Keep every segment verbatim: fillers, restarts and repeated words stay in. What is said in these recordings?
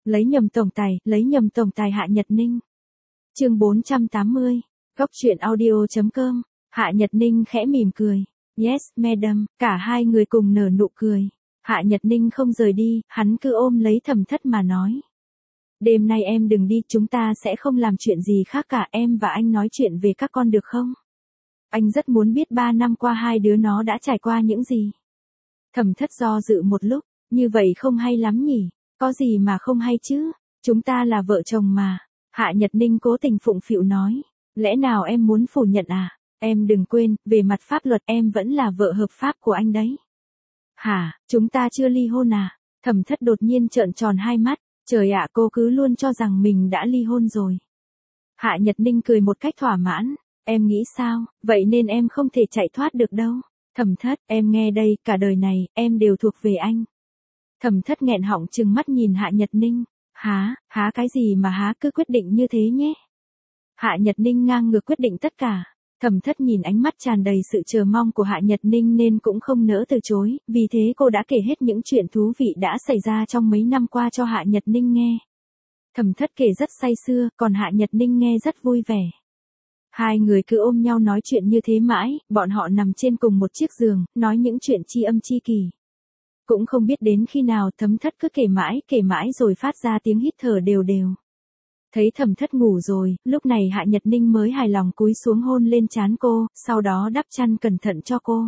Lấy nhầm tổng tài, lấy nhầm tổng tài Hạ Nhật Ninh. Chương bốn trăm tám mươi. Góc truyện audio chấm com. Hạ Nhật Ninh khẽ mỉm cười. Yes, madam, cả hai người cùng nở nụ cười. Hạ Nhật Ninh không rời đi, hắn cứ ôm lấy Thẩm Thất mà nói. Đêm nay em đừng đi, chúng ta sẽ không làm chuyện gì khác cả, em và anh nói chuyện về các con được không? Anh rất muốn biết ba năm qua hai đứa nó đã trải qua những gì. Thẩm Thất do dự một lúc, như vậy không hay lắm nhỉ, có gì mà không hay chứ, chúng ta là vợ chồng mà. Hạ Nhật Ninh cố tình phụng phịu nói, lẽ nào em muốn phủ nhận à? Em đừng quên, về mặt pháp luật em vẫn là vợ hợp pháp của anh đấy. Hả, chúng ta chưa ly hôn à? Thẩm Thất đột nhiên trợn tròn hai mắt, trời ạ, cô cứ luôn cho rằng mình đã ly hôn rồi. Hạ Nhật Ninh cười một cách thỏa mãn, em nghĩ sao, vậy nên em không thể chạy thoát được đâu. Thẩm Thất, em nghe đây, cả đời này, em đều thuộc về anh. Thẩm Thất nghẹn họng trừng mắt nhìn Hạ Nhật Ninh, há, há cái gì mà há, cứ quyết định như thế nhé. Hạ Nhật Ninh ngang ngược quyết định tất cả. Thẩm Thất nhìn ánh mắt tràn đầy sự chờ mong của Hạ Nhật Ninh nên cũng không nỡ từ chối, vì thế cô đã kể hết những chuyện thú vị đã xảy ra trong mấy năm qua cho Hạ Nhật Ninh nghe. Thẩm Thất kể rất say sưa, còn Hạ Nhật Ninh nghe rất vui vẻ. Hai người cứ ôm nhau nói chuyện như thế mãi, bọn họ nằm trên cùng một chiếc giường, nói những chuyện tri âm tri kỳ. Cũng không biết đến khi nào Thẩm Thất cứ kể mãi kể mãi rồi phát ra tiếng hít thở đều đều. Thấy Thẩm Thất ngủ rồi, lúc này Hạ Nhật Ninh mới hài lòng cúi xuống hôn lên trán cô, sau đó đắp chăn cẩn thận cho cô.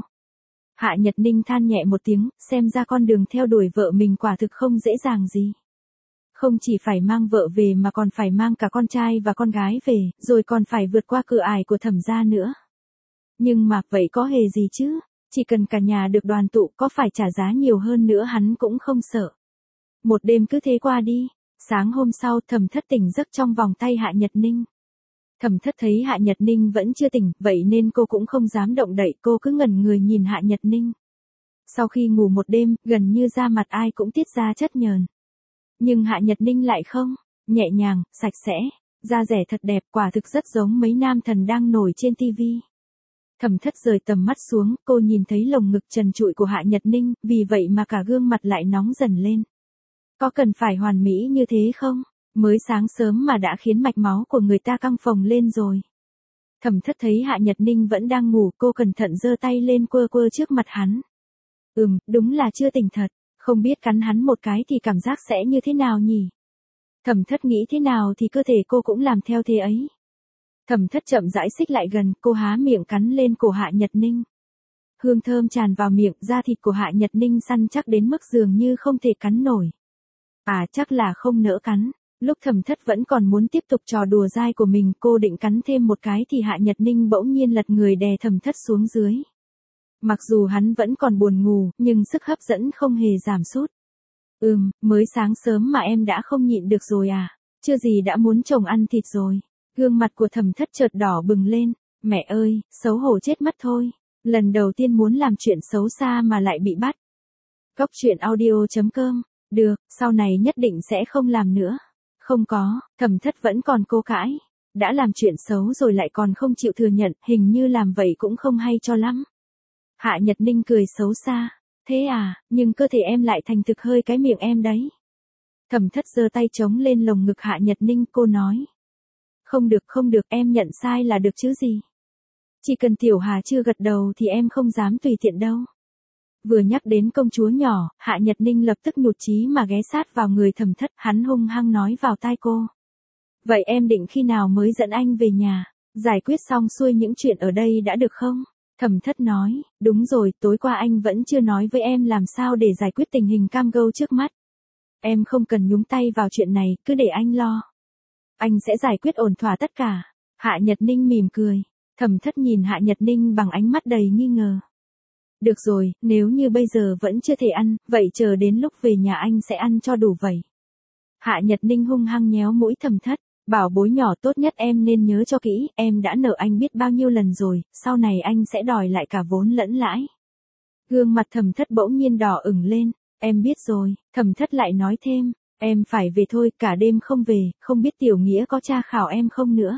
Hạ Nhật Ninh than nhẹ một tiếng, xem ra con đường theo đuổi vợ mình quả thực không dễ dàng gì. Không chỉ phải mang vợ về mà còn phải mang cả con trai và con gái về, rồi còn phải vượt qua cửa ải của Thẩm gia nữa. Nhưng mà, vậy có hề gì chứ, chỉ cần cả nhà được đoàn tụ, có phải trả giá nhiều hơn nữa hắn cũng không sợ. Một đêm cứ thế qua đi. Sáng hôm sau Thẩm Thất tỉnh giấc trong vòng tay Hạ Nhật Ninh. Thẩm Thất thấy Hạ Nhật Ninh vẫn chưa tỉnh, vậy nên cô cũng không dám động đậy, cô cứ ngẩn người nhìn Hạ Nhật Ninh. Sau khi ngủ một đêm, gần như da mặt ai cũng tiết ra chất nhờn. Nhưng Hạ Nhật Ninh lại không, nhẹ nhàng, sạch sẽ, da dẻ thật đẹp, quả thực rất giống mấy nam thần đang nổi trên tivi. Thẩm Thất rời tầm mắt xuống, cô nhìn thấy lồng ngực trần trụi của Hạ Nhật Ninh, vì vậy mà cả gương mặt lại nóng dần lên. Có cần phải hoàn mỹ như thế không? Mới sáng sớm mà đã khiến mạch máu của người ta căng phồng lên rồi. Thẩm Thất thấy Hạ Nhật Ninh vẫn đang ngủ, cô cẩn thận giơ tay lên quơ quơ trước mặt hắn. Ừm, đúng là chưa tỉnh thật, không biết cắn hắn một cái thì cảm giác sẽ như thế nào nhỉ? Thẩm Thất nghĩ thế nào thì cơ thể cô cũng làm theo thế ấy. Thẩm Thất chậm rãi xích lại gần, cô há miệng cắn lên cổ Hạ Nhật Ninh. Hương thơm tràn vào miệng, da thịt của Hạ Nhật Ninh săn chắc đến mức dường như không thể cắn nổi. À, chắc là không nỡ cắn. Lúc Thẩm Thất vẫn còn muốn tiếp tục trò đùa dai của mình, cô định cắn thêm một cái thì Hạ Nhật Ninh bỗng nhiên lật người đè Thẩm Thất xuống dưới. Mặc dù hắn vẫn còn buồn ngủ, nhưng sức hấp dẫn không hề giảm sút. Ừm, mới sáng sớm mà em đã không nhịn được rồi à? Chưa gì đã muốn chồng ăn thịt rồi. Gương mặt của Thẩm Thất chợt đỏ bừng lên. Mẹ ơi, xấu hổ chết mất thôi. Lần đầu tiên muốn làm chuyện xấu xa mà lại bị bắt. Góc truyện audio chấm com. Được, sau này nhất định sẽ không làm nữa. Không có, Thẩm Thất vẫn còn cố cãi. Đã làm chuyện xấu rồi lại còn không chịu thừa nhận, hình như làm vậy cũng không hay cho lắm. Hạ Nhật Ninh cười xấu xa. Thế à, nhưng cơ thể em lại thành thực hơi cái miệng em đấy. Thẩm Thất giơ tay chống lên lồng ngực Hạ Nhật Ninh, cô nói. Không được không được, em nhận sai là được chứ gì. Chỉ cần Tiểu Hà chưa gật đầu thì em không dám tùy tiện đâu. Vừa nhắc đến công chúa nhỏ, Hạ Nhật Ninh lập tức nhụt chí mà ghé sát vào người Thẩm Thất, hắn hung hăng nói vào tai cô. Vậy em định khi nào mới dẫn anh về nhà, giải quyết xong xuôi những chuyện ở đây đã được không? Thẩm Thất nói, đúng rồi, tối qua anh vẫn chưa nói với em làm sao để giải quyết tình hình cam go trước mắt. Em không cần nhúng tay vào chuyện này, cứ để anh lo. Anh sẽ giải quyết ổn thỏa tất cả. Hạ Nhật Ninh mỉm cười. Thẩm Thất nhìn Hạ Nhật Ninh bằng ánh mắt đầy nghi ngờ. Được rồi, nếu như bây giờ vẫn chưa thể ăn, vậy chờ đến lúc về nhà anh sẽ ăn cho đủ vậy. Hạ Nhật Ninh hung hăng nhéo mũi Thẩm Thất, bảo bối nhỏ tốt nhất em nên nhớ cho kỹ, em đã nợ anh biết bao nhiêu lần rồi, sau này anh sẽ đòi lại cả vốn lẫn lãi. Gương mặt Thẩm Thất bỗng nhiên đỏ ửng lên, em biết rồi, Thẩm Thất lại nói thêm, em phải về thôi, cả đêm không về, không biết Tiểu Nghĩa có tra khảo em không nữa.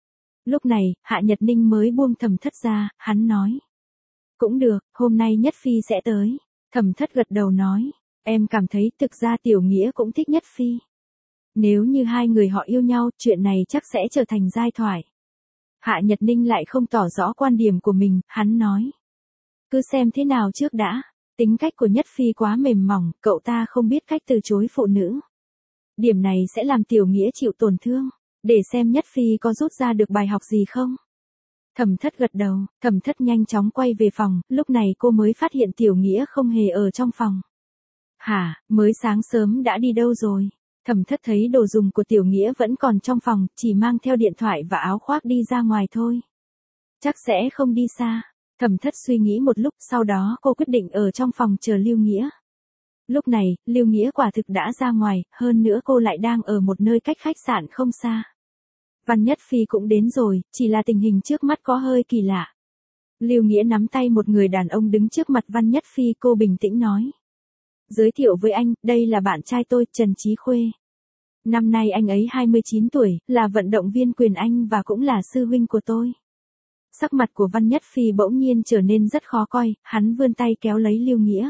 Lúc này, Hạ Nhật Ninh mới buông Thẩm Thất ra, hắn nói. Cũng được, hôm nay Nhất Phi sẽ tới. Thẩm Thất gật đầu nói, em cảm thấy thực ra Tiểu Nghĩa cũng thích Nhất Phi. Nếu như hai người họ yêu nhau, chuyện này chắc sẽ trở thành giai thoại. Hạ Nhật Ninh lại không tỏ rõ quan điểm của mình, hắn nói. Cứ xem thế nào trước đã. Tính cách của Nhất Phi quá mềm mỏng, cậu ta không biết cách từ chối phụ nữ. Điểm này sẽ làm Tiểu Nghĩa chịu tổn thương. Để xem Nhất Phi có rút ra được bài học gì không. Thẩm Thất gật đầu, Thẩm Thất nhanh chóng quay về phòng, lúc này cô mới phát hiện Tiểu Nghĩa không hề ở trong phòng. Hả, mới sáng sớm đã đi đâu rồi? Thẩm Thất thấy đồ dùng của Tiểu Nghĩa vẫn còn trong phòng, chỉ mang theo điện thoại và áo khoác đi ra ngoài thôi. Chắc sẽ không đi xa. Thẩm Thất suy nghĩ một lúc, sau đó cô quyết định ở trong phòng chờ Lưu Nghĩa. Lúc này, Lưu Nghĩa quả thực đã ra ngoài, hơn nữa cô lại đang ở một nơi cách khách sạn không xa. Văn Nhất Phi cũng đến rồi, chỉ là tình hình trước mắt có hơi kỳ lạ. Lưu Nghĩa nắm tay một người đàn ông đứng trước mặt Văn Nhất Phi, cô bình tĩnh nói. Giới thiệu với anh, đây là bạn trai tôi, Trần Chí Khuê. Năm nay anh ấy hai mươi chín tuổi, là vận động viên quyền Anh và cũng là sư huynh của tôi. Sắc mặt của Văn Nhất Phi bỗng nhiên trở nên rất khó coi, hắn vươn tay kéo lấy Lưu Nghĩa.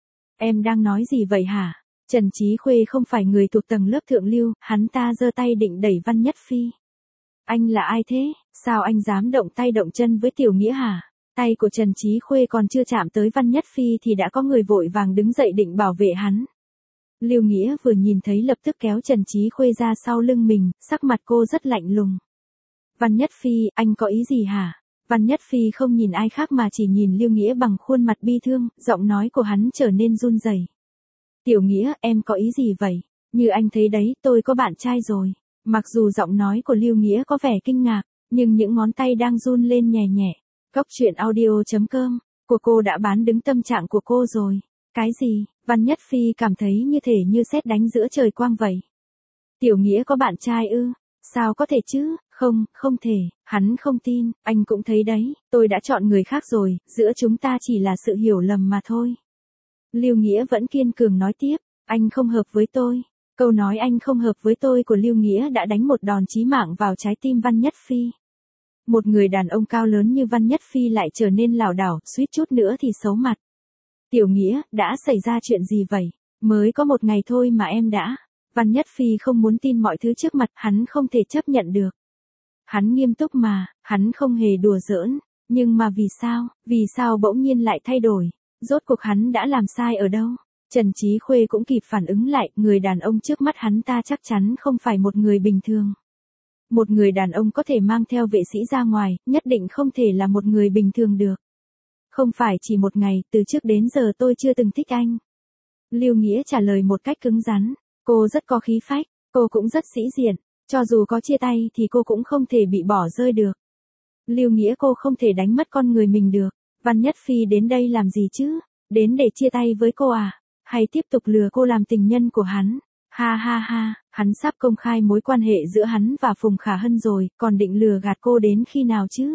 Em đang nói gì vậy hả? Trần Chí Khuê không phải người thuộc tầng lớp thượng lưu, hắn ta giơ tay định đẩy Văn Nhất Phi. Anh là ai thế? Sao anh dám động tay động chân với Tiểu Nghĩa hả? Tay của Trần Chí Khuê còn chưa chạm tới Văn Nhất Phi thì đã có người vội vàng đứng dậy định bảo vệ hắn. Lưu Nghĩa vừa nhìn thấy lập tức kéo Trần Chí Khuê ra sau lưng mình, sắc mặt cô rất lạnh lùng. Văn Nhất Phi, anh có ý gì hả? Văn Nhất Phi không nhìn ai khác mà chỉ nhìn Lưu Nghĩa bằng khuôn mặt bi thương, giọng nói của hắn trở nên run rẩy. Tiểu Nghĩa, em có ý gì vậy? Như anh thấy đấy, tôi có bạn trai rồi. Mặc dù giọng nói của Lưu Nghĩa có vẻ kinh ngạc, nhưng những ngón tay đang run lên nhẹ nhẹ. Cốc truyện audio chấm com của cô đã bán đứng tâm trạng của cô rồi. Cái gì? Văn Nhất Phi cảm thấy như thể như sét đánh giữa trời quang vậy. Tiểu Nghĩa có bạn trai ư? Sao có thể chứ? Không, không thể, hắn không tin, anh cũng thấy đấy, tôi đã chọn người khác rồi, giữa chúng ta chỉ là sự hiểu lầm mà thôi. Lưu Nghĩa vẫn kiên cường nói tiếp, anh không hợp với tôi. Câu nói anh không hợp với tôi của Lưu Nghĩa đã đánh một đòn chí mạng vào trái tim Văn Nhất Phi. Một người đàn ông cao lớn như Văn Nhất Phi lại trở nên lảo đảo, suýt chút nữa thì xấu mặt. Tiểu Nghĩa, đã xảy ra chuyện gì vậy? Mới có một ngày thôi mà em đã... Văn Nhất Phi không muốn tin mọi thứ trước mặt, hắn không thể chấp nhận được. Hắn nghiêm túc mà, hắn không hề đùa giỡn, nhưng mà vì sao, vì sao bỗng nhiên lại thay đổi, rốt cuộc hắn đã làm sai ở đâu? Trần Chí Khuê cũng kịp phản ứng lại, người đàn ông trước mắt hắn ta chắc chắn không phải một người bình thường. Một người đàn ông có thể mang theo vệ sĩ ra ngoài, nhất định không thể là một người bình thường được. Không phải chỉ một ngày, từ trước đến giờ tôi chưa từng thích anh. Lưu Nghĩa trả lời một cách cứng rắn. Cô rất có khí phách, cô cũng rất sĩ diện, cho dù có chia tay thì cô cũng không thể bị bỏ rơi được. Lưu Nghĩa, cô không thể đánh mất con người mình được. Văn Nhất Phi đến đây làm gì chứ? Đến để chia tay với cô à? Hay tiếp tục lừa cô làm tình nhân của hắn? Ha ha ha, hắn sắp công khai mối quan hệ giữa hắn và Phùng Khả Hân rồi, còn định lừa gạt cô đến khi nào chứ?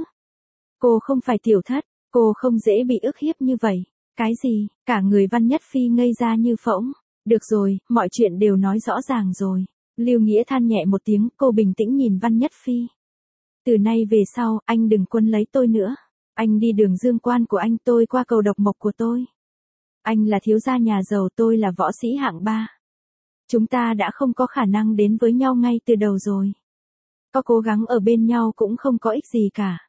Cô không phải tiểu thất, cô không dễ bị ức hiếp như vậy. Cái gì? Cả người Văn Nhất Phi ngây ra như phỗng. Được rồi, mọi chuyện đều nói rõ ràng rồi. Lưu Nghĩa than nhẹ một tiếng, cô bình tĩnh nhìn Văn Nhất Phi. Từ nay về sau, anh đừng quấn lấy tôi nữa. Anh đi đường dương quan của anh, tôi qua cầu độc mộc của tôi. Anh là thiếu gia nhà giàu, tôi là võ sĩ hạng ba. Chúng ta đã không có khả năng đến với nhau ngay từ đầu rồi. Có cố gắng ở bên nhau cũng không có ích gì cả.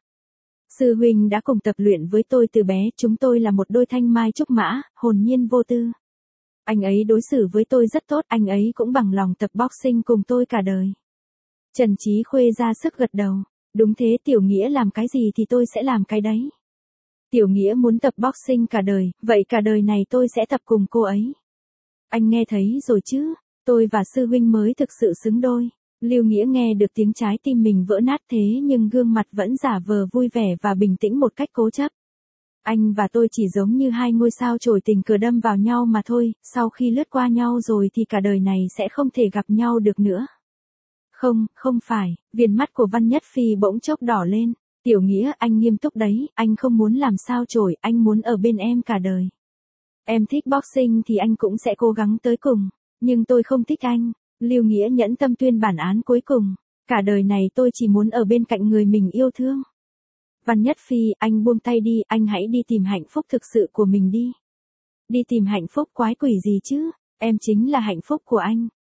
Sư huynh đã cùng tập luyện với tôi từ bé, chúng tôi là một đôi thanh mai trúc mã, hồn nhiên vô tư. Anh ấy đối xử với tôi rất tốt, anh ấy cũng bằng lòng tập boxing cùng tôi cả đời. Trần Chí Khuê ra sức gật đầu. Đúng thế, Tiểu Nghĩa làm cái gì thì tôi sẽ làm cái đấy. Tiểu Nghĩa muốn tập boxing cả đời, vậy cả đời này tôi sẽ tập cùng cô ấy. Anh nghe thấy rồi chứ, tôi và sư huynh mới thực sự xứng đôi. Lưu Nghĩa nghe được tiếng trái tim mình vỡ nát thế nhưng gương mặt vẫn giả vờ vui vẻ và bình tĩnh một cách cố chấp. Anh và tôi chỉ giống như hai ngôi sao chổi tình cờ đâm vào nhau mà thôi, sau khi lướt qua nhau rồi thì cả đời này sẽ không thể gặp nhau được nữa. Không, không phải, viền mắt của Văn Nhất Phi bỗng chốc đỏ lên. Tiểu Nghĩa, anh nghiêm túc đấy, anh không muốn làm sao chổi, anh muốn ở bên em cả đời. Em thích boxing thì anh cũng sẽ cố gắng tới cùng, nhưng tôi không thích anh. Lưu Nghĩa nhẫn tâm tuyên bản án cuối cùng. Cả đời này tôi chỉ muốn ở bên cạnh người mình yêu thương. Văn Nhất Phi, anh buông tay đi, anh hãy đi tìm hạnh phúc thực sự của mình đi. Đi tìm hạnh phúc quái quỷ gì chứ, em chính là hạnh phúc của anh.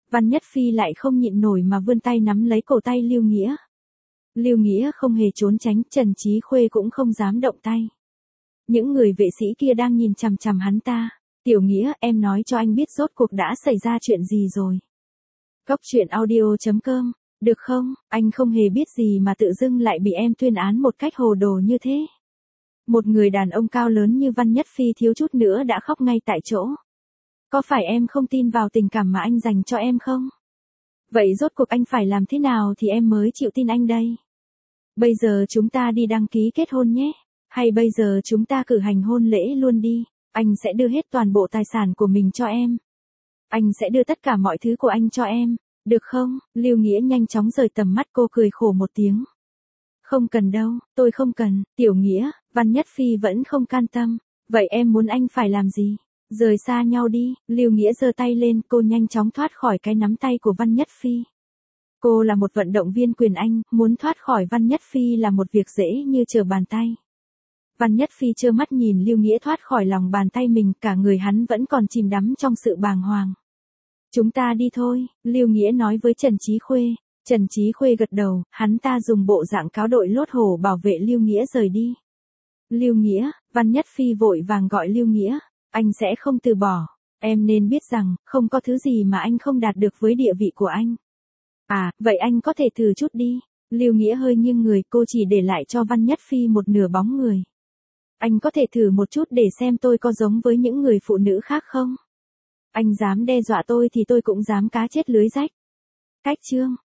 Văn Nhất Phi lại không nhịn nổi mà vươn tay nắm lấy cổ tay Lưu Nghĩa. Lưu Nghĩa không hề trốn tránh, Trần Chí Khuê cũng không dám động tay. Những người vệ sĩ kia đang nhìn chằm chằm hắn ta. Tiểu Nghĩa, em nói cho anh biết rốt cuộc đã xảy ra chuyện gì rồi. Cốc truyện audio chấm com, được không, anh không hề biết gì mà tự dưng lại bị em tuyên án một cách hồ đồ như thế. Một người đàn ông cao lớn như Văn Nhất Phi thiếu chút nữa đã khóc ngay tại chỗ. Có phải em không tin vào tình cảm mà anh dành cho em không? Vậy rốt cuộc anh phải làm thế nào thì em mới chịu tin anh đây? Bây giờ chúng ta đi đăng ký kết hôn nhé. Hay bây giờ chúng ta cử hành hôn lễ luôn đi. Anh sẽ đưa hết toàn bộ tài sản của mình cho em. Anh sẽ đưa tất cả mọi thứ của anh cho em. Được không? Lưu Nghĩa nhanh chóng rời tầm mắt cô, cười khổ một tiếng. Không cần đâu, tôi không cần. Tiểu Nghĩa, Văn Nhất Phi vẫn không can tâm. Vậy em muốn anh phải làm gì? Rời xa nhau đi. Lưu Nghĩa giơ tay lên, cô nhanh chóng thoát khỏi cái nắm tay của Văn Nhất Phi. Cô là một vận động viên quyền Anh, muốn thoát khỏi Văn Nhất Phi là một việc dễ như trở bàn tay. Văn Nhất Phi trơ mắt nhìn Lưu Nghĩa thoát khỏi lòng bàn tay mình, cả người hắn vẫn còn chìm đắm trong sự bàng hoàng. Chúng ta đi thôi, Lưu Nghĩa nói với Trần Chí Khuê. Trần Chí Khuê gật đầu, hắn ta dùng bộ dạng cáo đội lốt hổ bảo vệ Lưu Nghĩa rời đi. Lưu Nghĩa, Văn Nhất Phi vội vàng gọi Lưu Nghĩa, anh sẽ không từ bỏ. Em nên biết rằng, không có thứ gì mà anh không đạt được với địa vị của anh. À, vậy anh có thể thử chút đi. Lưu Nghĩa hơi nghiêng người, cô chỉ để lại cho Văn Nhất Phi một nửa bóng người. Anh có thể thử một chút để xem tôi có giống với những người phụ nữ khác không? Anh dám đe dọa tôi thì tôi cũng dám cá chết lưới rách. Cách chương